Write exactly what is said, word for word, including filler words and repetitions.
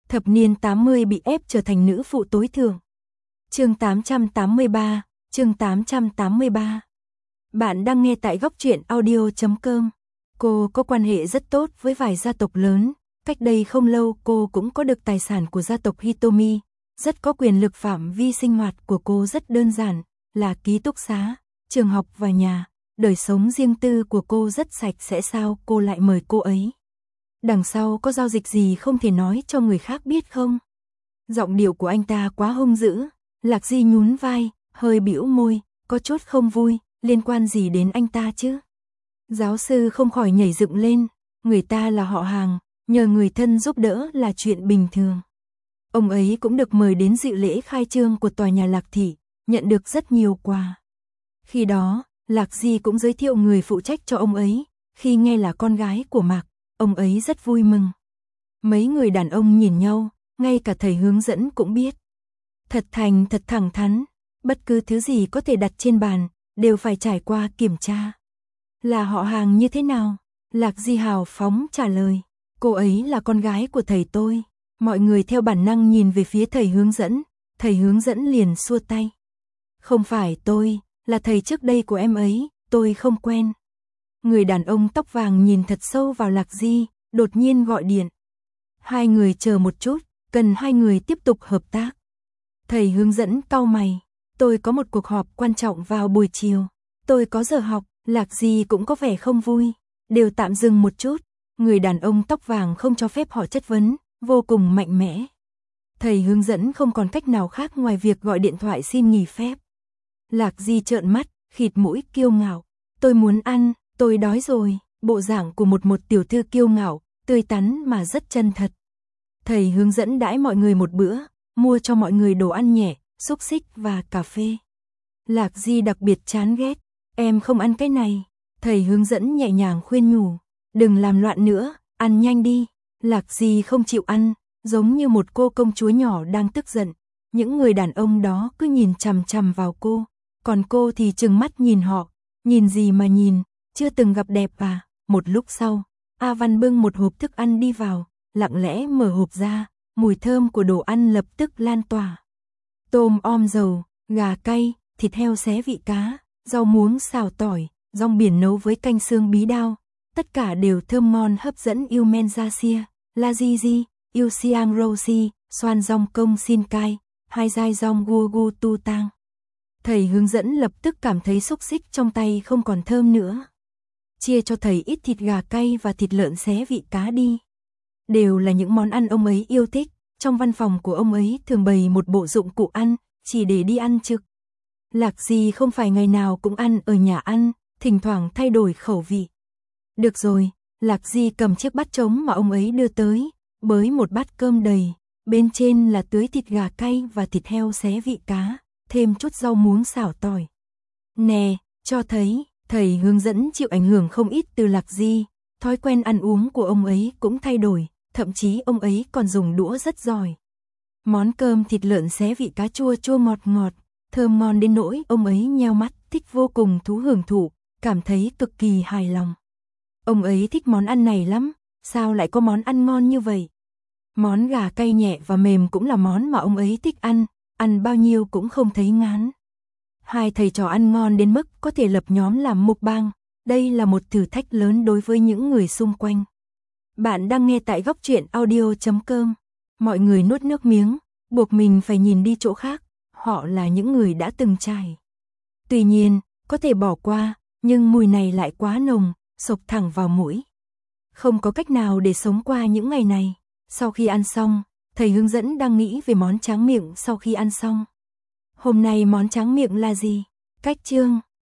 Thập niên tám mươi bị ép trở thành nữ phụ tối thượng. Chương tám trăm tám mươi ba, chương tám trăm tám mươi ba. Bạn đang nghe tại góc truyện audio chấm com. Cô có quan hệ rất tốt với vài gia tộc lớn, cách đây không lâu cô cũng có được tài sản của gia tộc Hitomi, rất có quyền lực. Phạm vi sinh hoạt của cô rất đơn giản, là ký túc xá, trường học và nhà, đời sống riêng tư của cô rất sạch sẽ. Sao cô lại mời cô ấy? Đằng sau có giao dịch gì không thể nói cho người khác biết không? Giọng điệu của anh ta quá hung dữ. Lạc Di nhún vai, hơi bĩu môi, có chút không vui, liên quan gì đến anh ta chứ? Giáo sư không khỏi nhảy dựng lên, người ta là họ hàng, nhờ người thân giúp đỡ là chuyện bình thường. Ông ấy cũng được mời đến dự lễ khai trương của tòa nhà Lạc Thị, nhận được rất nhiều quà. Khi đó, Lạc Di cũng giới thiệu người phụ trách cho ông ấy, khi nghe là con gái của Mạc, ông ấy rất vui mừng. Mấy người đàn ông nhìn nhau, ngay cả thầy hướng dẫn cũng biết. Thật thành thật thẳng thắn, bất cứ thứ gì có thể đặt trên bàn, đều phải trải qua kiểm tra. Là họ hàng như thế nào? Lạc Di hào phóng trả lời, cô ấy là con gái của thầy tôi. Mọi người theo bản năng nhìn về phía thầy hướng dẫn, thầy hướng dẫn liền xua tay. Không phải tôi, là thầy trước đây của em ấy, tôi không quen. Người đàn ông tóc vàng nhìn thật sâu vào Lạc Di, đột nhiên gọi điện. Hai người chờ một chút, cần hai người tiếp tục hợp tác. Thầy hướng dẫn cau mày, tôi có một cuộc họp quan trọng vào buổi chiều, tôi có giờ học. Lạc Di cũng có vẻ không vui, đều tạm dừng một chút. Người đàn ông tóc vàng không cho phép họ chất vấn, vô cùng mạnh mẽ. Thầy hướng dẫn không còn cách nào khác ngoài việc gọi điện thoại xin nghỉ phép. Lạc Di trợn mắt, khịt mũi kiêu ngạo, tôi muốn ăn, tôi đói rồi. Bộ dạng của một một tiểu thư kiêu ngạo, tươi tắn mà rất chân thật. Thầy hướng dẫn đãi mọi người một bữa, mua cho mọi người đồ ăn nhẹ, xúc xích và cà phê. Lạc Di đặc biệt chán ghét, em không ăn cái này. Thầy hướng dẫn nhẹ nhàng khuyên nhủ, đừng làm loạn nữa, ăn nhanh đi. Lạc Di không chịu ăn, giống như một cô công chúa nhỏ đang tức giận. Những người đàn ông đó cứ nhìn chằm chằm vào cô, còn cô thì trừng mắt nhìn họ. Nhìn gì mà nhìn, chưa từng gặp đẹp à? Một lúc sau, A Văn bưng một hộp thức ăn đi vào, lặng lẽ mở hộp ra, mùi thơm của đồ ăn lập tức lan tỏa. Tôm om dầu, gà cay, thịt heo xé vị cá, rau muống xào tỏi, rong biển nấu với canh xương bí đao, tất cả đều thơm ngon hấp dẫn yêu men ra xia, la di di, yêu siang rosi, xoan rong công xin cai, hai dai rong gua gu tu tang. Thầy hướng dẫn lập tức cảm thấy xúc xích trong tay không còn thơm nữa. Chia cho thầy ít thịt gà cay và thịt lợn xé vị cá đi. Đều là những món ăn ông ấy yêu thích, trong văn phòng của ông ấy thường bày một bộ dụng cụ ăn, chỉ để đi ăn trực. Lạc Di không phải ngày nào cũng ăn ở nhà ăn, thỉnh thoảng thay đổi khẩu vị. Được rồi, Lạc Di cầm chiếc bát trống mà ông ấy đưa tới, bới một bát cơm đầy, bên trên là tưới thịt gà cay và thịt heo xé vị cá, thêm chút rau muống xào tỏi. Nè, cho thấy, thầy hướng dẫn chịu ảnh hưởng không ít từ Lạc Di, thói quen ăn uống của ông ấy cũng thay đổi, thậm chí ông ấy còn dùng đũa rất giỏi. Món cơm thịt lợn xé vị cá chua chua ngọt ngọt, thơm ngon đến nỗi ông ấy nheo mắt, thích vô cùng thú hưởng thụ, cảm thấy cực kỳ hài lòng. Ông ấy thích món ăn này lắm, sao lại có món ăn ngon như vậy? Món gà cay nhẹ và mềm cũng là món mà ông ấy thích ăn, ăn bao nhiêu cũng không thấy ngán. Hai thầy trò ăn ngon đến mức có thể lập nhóm làm mukbang, đây là một thử thách lớn đối với những người xung quanh. Bạn đang nghe tại góc truyện audio chấm com. Mọi người nuốt nước miếng, buộc mình phải nhìn đi chỗ khác, họ là những người đã từng trải. Tuy nhiên, có thể bỏ qua, nhưng mùi này lại quá nồng, xộc thẳng vào mũi. Không có cách nào để sống qua những ngày này. Sau khi ăn xong, thầy hướng dẫn đang nghĩ về món tráng miệng sau khi ăn xong. Hôm nay món tráng miệng là gì? Cách chương